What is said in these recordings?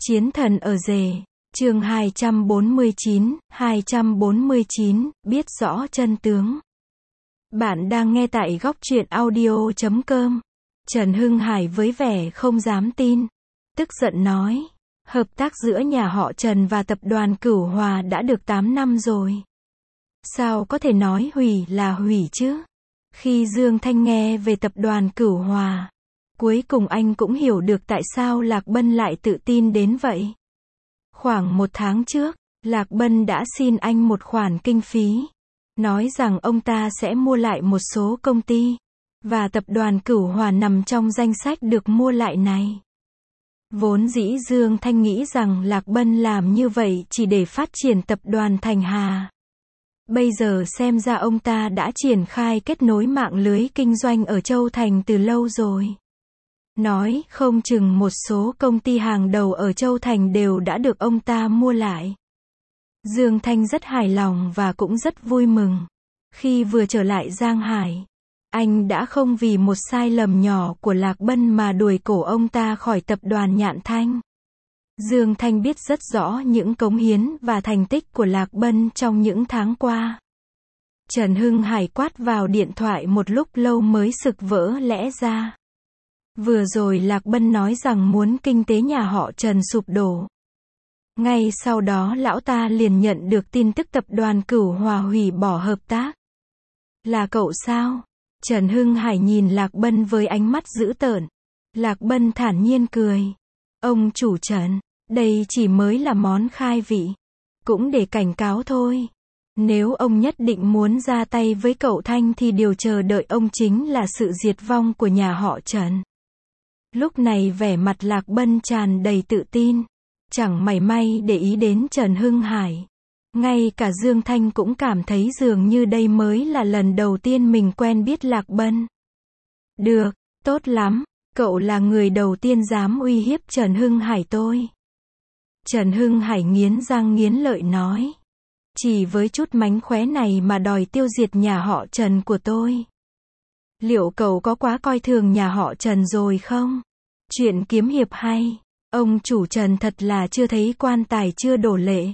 Chiến thần ở rể, chương 249, biết rõ chân tướng. Bạn đang nghe tại góc truyện audio.com. Trần Hưng Hải với vẻ không dám tin, tức giận nói, hợp tác giữa nhà họ Trần và tập đoàn Cửu Hòa đã được 8 năm rồi. Sao có thể nói hủy là hủy chứ? Khi Dương Thanh nghe về tập đoàn Cửu Hòa, cuối cùng anh cũng hiểu được tại sao Lạc Bân lại tự tin đến vậy. Khoảng 1 tháng trước, Lạc Bân đã xin anh một khoản kinh phí, nói rằng ông ta sẽ mua lại một số công ty, và tập đoàn Cửu Hòa nằm trong danh sách được mua lại này. Vốn dĩ Dương Thanh nghĩ rằng Lạc Bân làm như vậy chỉ để phát triển tập đoàn Thành Hà. Bây giờ xem ra ông ta đã triển khai kết nối mạng lưới kinh doanh ở Châu Thành từ lâu rồi. Nói không chừng một số công ty hàng đầu ở Châu Thành đều đã được ông ta mua lại. Dương Thanh rất hài lòng và cũng rất vui mừng. Khi vừa trở lại Giang Hải, anh đã không vì một sai lầm nhỏ của Lạc Bân mà đuổi cổ ông ta khỏi tập đoàn Nhạn Thanh. Dương Thanh biết rất rõ những cống hiến và thành tích của Lạc Bân trong những tháng qua. Trần Hưng Hải quát vào điện thoại một lúc lâu mới sực vỡ lẽ ra. Vừa rồi Lạc Bân nói rằng muốn kinh tế nhà họ Trần sụp đổ. Ngay sau đó lão ta liền nhận được tin tức tập đoàn Cửu Hòa hủy bỏ hợp tác. Là cậu sao? Trần Hưng Hải nhìn Lạc Bân với ánh mắt dữ tợn. Lạc Bân thản nhiên cười. Ông chủ Trần, đây chỉ mới là món khai vị. Cũng để cảnh cáo thôi. Nếu ông nhất định muốn ra tay với cậu Thanh thì điều chờ đợi ông chính là sự diệt vong của nhà họ Trần. Lúc này vẻ mặt Lạc Bân tràn đầy tự tin, chẳng mảy may để ý đến Trần Hưng Hải. Ngay cả Dương Thanh cũng cảm thấy dường như đây mới là lần đầu tiên mình quen biết Lạc Bân. Được, tốt lắm, cậu là người đầu tiên dám uy hiếp Trần Hưng Hải tôi. Trần Hưng Hải nghiến răng nghiến lợi nói. Chỉ với chút mánh khóe này mà đòi tiêu diệt nhà họ Trần của tôi. Liệu cậu có quá coi thường nhà họ Trần rồi không? Chuyện kiếm hiệp hay, ông chủ Trần thật là chưa thấy quan tài chưa đổ lệ.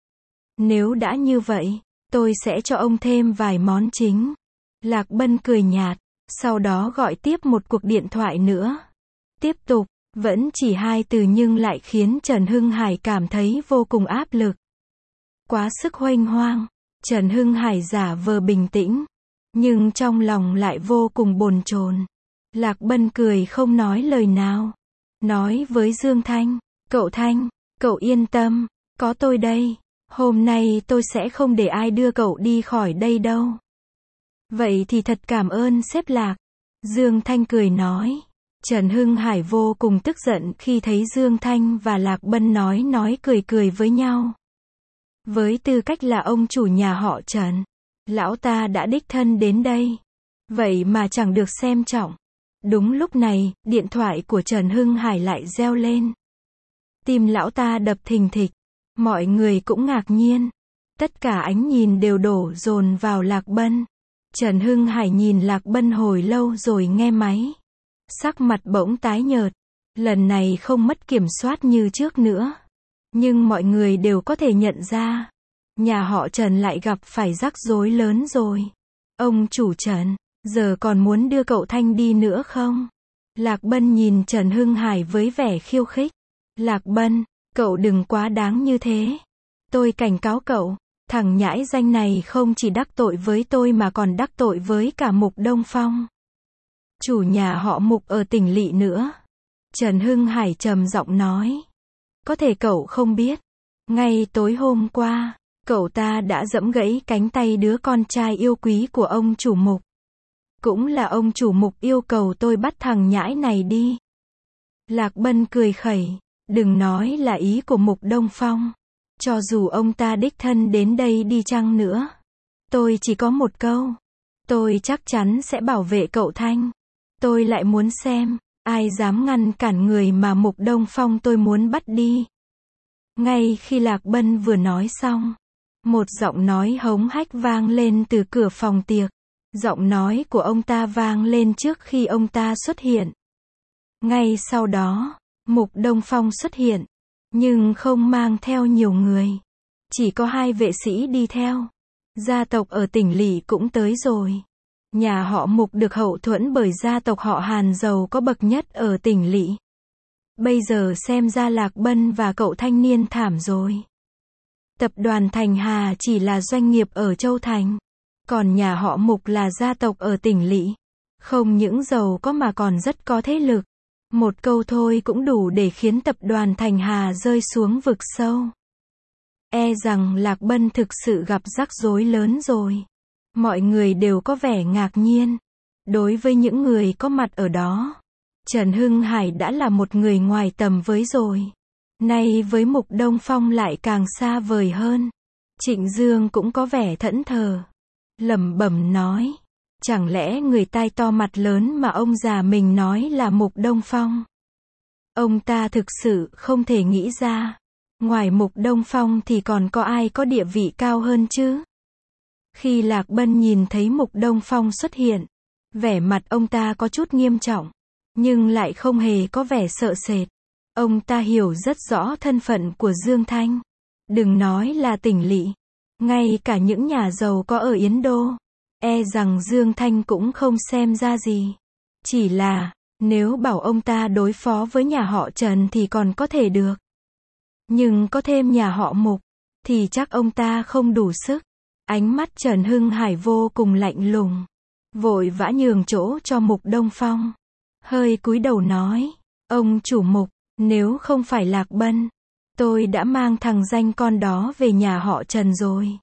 Nếu đã như vậy, tôi sẽ cho ông thêm vài món chính. Lạc Bân cười nhạt, sau đó gọi tiếp một cuộc điện thoại nữa. Tiếp tục, vẫn chỉ 2 từ nhưng lại khiến Trần Hưng Hải cảm thấy vô cùng áp lực. Quá sức huênh hoang, Trần Hưng Hải giả vờ bình tĩnh, nhưng trong lòng lại vô cùng bồn chồn. Lạc Bân cười không nói lời nào. Nói với Dương Thanh, cậu Thanh, cậu yên tâm, có tôi đây. Hôm nay tôi sẽ không để ai đưa cậu đi khỏi đây đâu. Vậy thì thật cảm ơn sếp Lạc. Dương Thanh cười nói. Trần Hưng Hải vô cùng tức giận khi thấy Dương Thanh và Lạc Bân nói cười với nhau. Với tư cách là ông chủ nhà họ Trần, lão ta đã đích thân đến đây. Vậy mà chẳng được xem trọng. Đúng lúc này, điện thoại của Trần Hưng Hải lại reo lên. Tim lão ta đập thình thịch. Mọi người cũng ngạc nhiên. Tất cả ánh nhìn đều đổ dồn vào Lạc Bân. Trần Hưng Hải nhìn Lạc Bân hồi lâu rồi nghe máy. Sắc mặt bỗng tái nhợt. Lần này không mất kiểm soát như trước nữa. Nhưng mọi người đều có thể nhận ra. Nhà họ Trần lại gặp phải rắc rối lớn rồi. Ông chủ Trần, giờ còn muốn đưa cậu Thanh đi nữa không? Lạc Bân nhìn Trần Hưng Hải với vẻ khiêu khích. Lạc Bân, cậu đừng quá đáng như thế. Tôi cảnh cáo cậu, thằng nhãi danh này không chỉ đắc tội với tôi mà còn đắc tội với cả Mục Đông Phong. Chủ nhà họ Mục ở tỉnh lỵ nữa. Trần Hưng Hải trầm giọng nói. Có thể cậu không biết. Ngay tối hôm qua, cậu ta đã giẫm gãy cánh tay đứa con trai yêu quý của ông chủ Mục. Cũng là ông chủ Mục yêu cầu tôi bắt thằng nhãi này đi. Lạc Bân cười khẩy. Đừng nói là ý của Mục Đông Phong. Cho dù ông ta đích thân đến đây đi chăng nữa. Tôi chỉ có một câu. Tôi chắc chắn sẽ bảo vệ cậu Thanh. Tôi lại muốn xem, ai dám ngăn cản người mà Mục Đông Phong tôi muốn bắt đi. Ngay khi Lạc Bân vừa nói xong, một giọng nói hống hách vang lên từ cửa phòng tiệc. Giọng nói của ông ta vang lên trước khi ông ta xuất hiện. Ngay sau đó, Mục Đông Phong xuất hiện. nhưng không mang theo nhiều người. Chỉ có 2 vệ sĩ đi theo. Gia tộc ở tỉnh lỵ cũng tới rồi. Nhà họ Mục được hậu thuẫn bởi gia tộc họ Hàn giàu có bậc nhất ở tỉnh lỵ. Bây giờ xem ra Lạc Bân và cậu thanh niên thảm rồi. Tập đoàn Thành Hà chỉ là doanh nghiệp ở Châu Thành. Còn nhà họ Mục là gia tộc ở tỉnh lỵ. Không những giàu có mà còn rất có thế lực. Một câu thôi cũng đủ để khiến tập đoàn Thành Hà rơi xuống vực sâu. E rằng Lạc Bân thực sự gặp rắc rối lớn rồi. Mọi người đều có vẻ ngạc nhiên. Đối với những người có mặt ở đó, Trần Hưng Hải đã là một người ngoài tầm với rồi. Nay với Mục Đông Phong lại càng xa vời hơn. Trịnh Dương cũng có vẻ thẫn thờ. Lẩm bẩm nói. Chẳng lẽ người tai to mặt lớn mà ông già mình nói là Mục Đông Phong? Ông ta thực sự không thể nghĩ ra. Ngoài Mục Đông Phong thì còn có ai có địa vị cao hơn chứ? Khi Lạc Bân nhìn thấy Mục Đông Phong xuất hiện, vẻ mặt ông ta có chút nghiêm trọng, nhưng lại không hề có vẻ sợ sệt. Ông ta hiểu rất rõ thân phận của Dương Thanh. Đừng nói là tỉnh lỵ, ngay cả những nhà giàu có ở Yến Đô, e rằng Dương Thanh cũng không xem ra gì. Chỉ là, nếu bảo ông ta đối phó với nhà họ Trần thì còn có thể được. Nhưng có thêm nhà họ Mục, thì chắc ông ta không đủ sức. Ánh mắt Trần Hưng Hải vô cùng lạnh lùng. Vội vã nhường chỗ cho Mục Đông Phong. Hơi cúi đầu nói. Ông chủ Mục, nếu không phải Lạc Bân, tôi đã mang thằng danh con đó về nhà họ Trần rồi.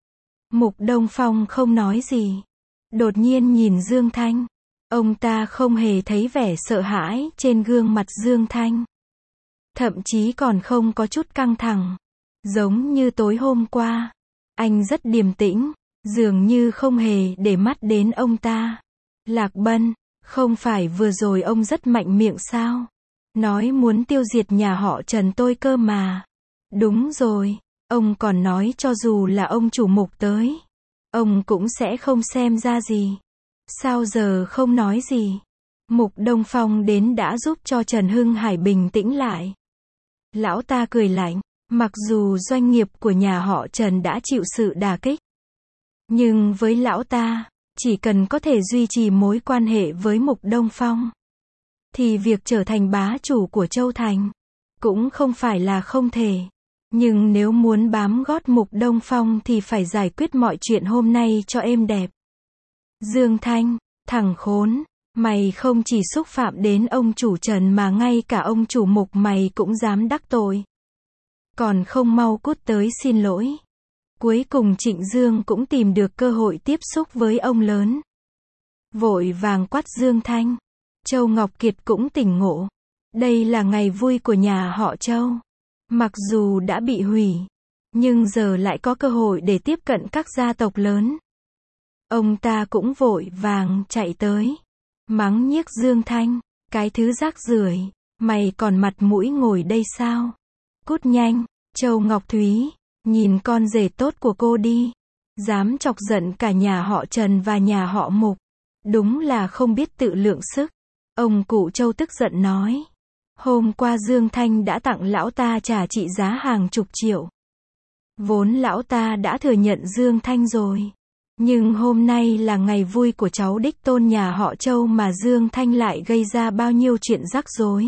Mục Đông Phong không nói gì. Đột nhiên nhìn Dương Thanh. Ông ta không hề thấy vẻ sợ hãi trên gương mặt Dương Thanh. Thậm chí còn không có chút căng thẳng. Giống như tối hôm qua. Anh rất điềm tĩnh, dường như không hề để mắt đến ông ta. Lạc Bân, không phải vừa rồi ông rất mạnh miệng sao? Nói muốn tiêu diệt nhà họ Trần tôi cơ mà. Đúng rồi, ông còn nói cho dù là ông chủ Mục tới, ông cũng sẽ không xem ra gì. Sao giờ không nói gì? Mục Đông Phong đến đã giúp cho Trần Hưng Hải bình tĩnh lại. Lão ta cười lạnh. Mặc dù doanh nghiệp của nhà họ Trần đã chịu sự đả kích, nhưng với lão ta, chỉ cần có thể duy trì mối quan hệ với Mục Đông Phong, thì việc trở thành bá chủ của Châu Thành, cũng không phải là không thể. Nhưng nếu muốn bám gót Mục Đông Phong thì phải giải quyết mọi chuyện hôm nay cho êm đẹp. Dương Thanh, thằng khốn, mày không chỉ xúc phạm đến ông chủ Trần mà ngay cả ông chủ Mục mày cũng dám đắc tội. Còn không mau cút tới xin lỗi. Cuối cùng Trịnh Dương cũng tìm được cơ hội tiếp xúc với ông lớn. Vội vàng quát Dương Thanh. Châu Ngọc Kiệt cũng tỉnh ngộ. Đây là ngày vui của nhà họ Châu. Mặc dù đã bị hủy, nhưng giờ lại có cơ hội để tiếp cận các gia tộc lớn. Ông ta cũng vội vàng chạy tới. Mắng nhiếc Dương Thanh. Cái thứ rác rưởi, mày còn mặt mũi ngồi đây sao? Cút nhanh, Châu Ngọc Thúy, nhìn con rể tốt của cô đi. Dám chọc giận cả nhà họ Trần và nhà họ Mục. Đúng là không biết tự lượng sức. Ông cụ Châu tức giận nói. Hôm qua Dương Thanh đã tặng lão ta trà trị giá hàng chục triệu. Vốn lão ta đã thừa nhận Dương Thanh rồi. Nhưng hôm nay là ngày vui của cháu đích tôn nhà họ Châu mà Dương Thanh lại gây ra bao nhiêu chuyện rắc rối.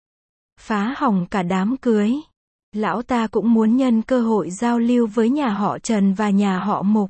Phá hỏng cả đám cưới. Lão ta cũng muốn nhân cơ hội giao lưu với nhà họ Trần và nhà họ Mục.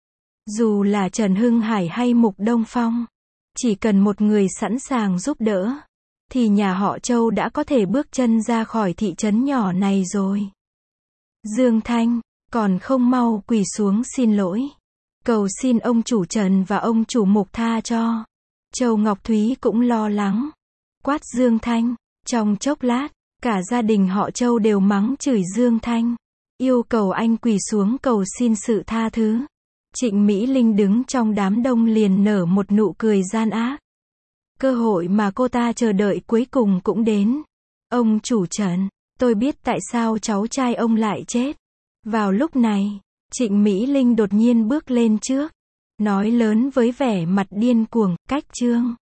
Dù là Trần Hưng Hải hay Mục Đông Phong, chỉ cần một người sẵn sàng giúp đỡ, thì nhà họ Châu đã có thể bước chân ra khỏi thị trấn nhỏ này rồi. Dương Thanh, còn không mau quỳ xuống xin lỗi. Cầu xin ông chủ Trần và ông chủ Mục tha cho. Châu Ngọc Thúy cũng lo lắng. Quát Dương Thanh, trong chốc lát, cả gia đình họ Châu đều mắng chửi Dương Thanh. Yêu cầu anh quỳ xuống cầu xin sự tha thứ. Trịnh Mỹ Linh đứng trong đám đông liền nở một nụ cười gian ác. Cơ hội mà cô ta chờ đợi cuối cùng cũng đến. Ông chủ Trần, tôi biết tại sao cháu trai ông lại chết. Vào lúc này, Trịnh Mỹ Linh đột nhiên bước lên trước. Nói lớn với vẻ mặt điên cuồng, cách chương.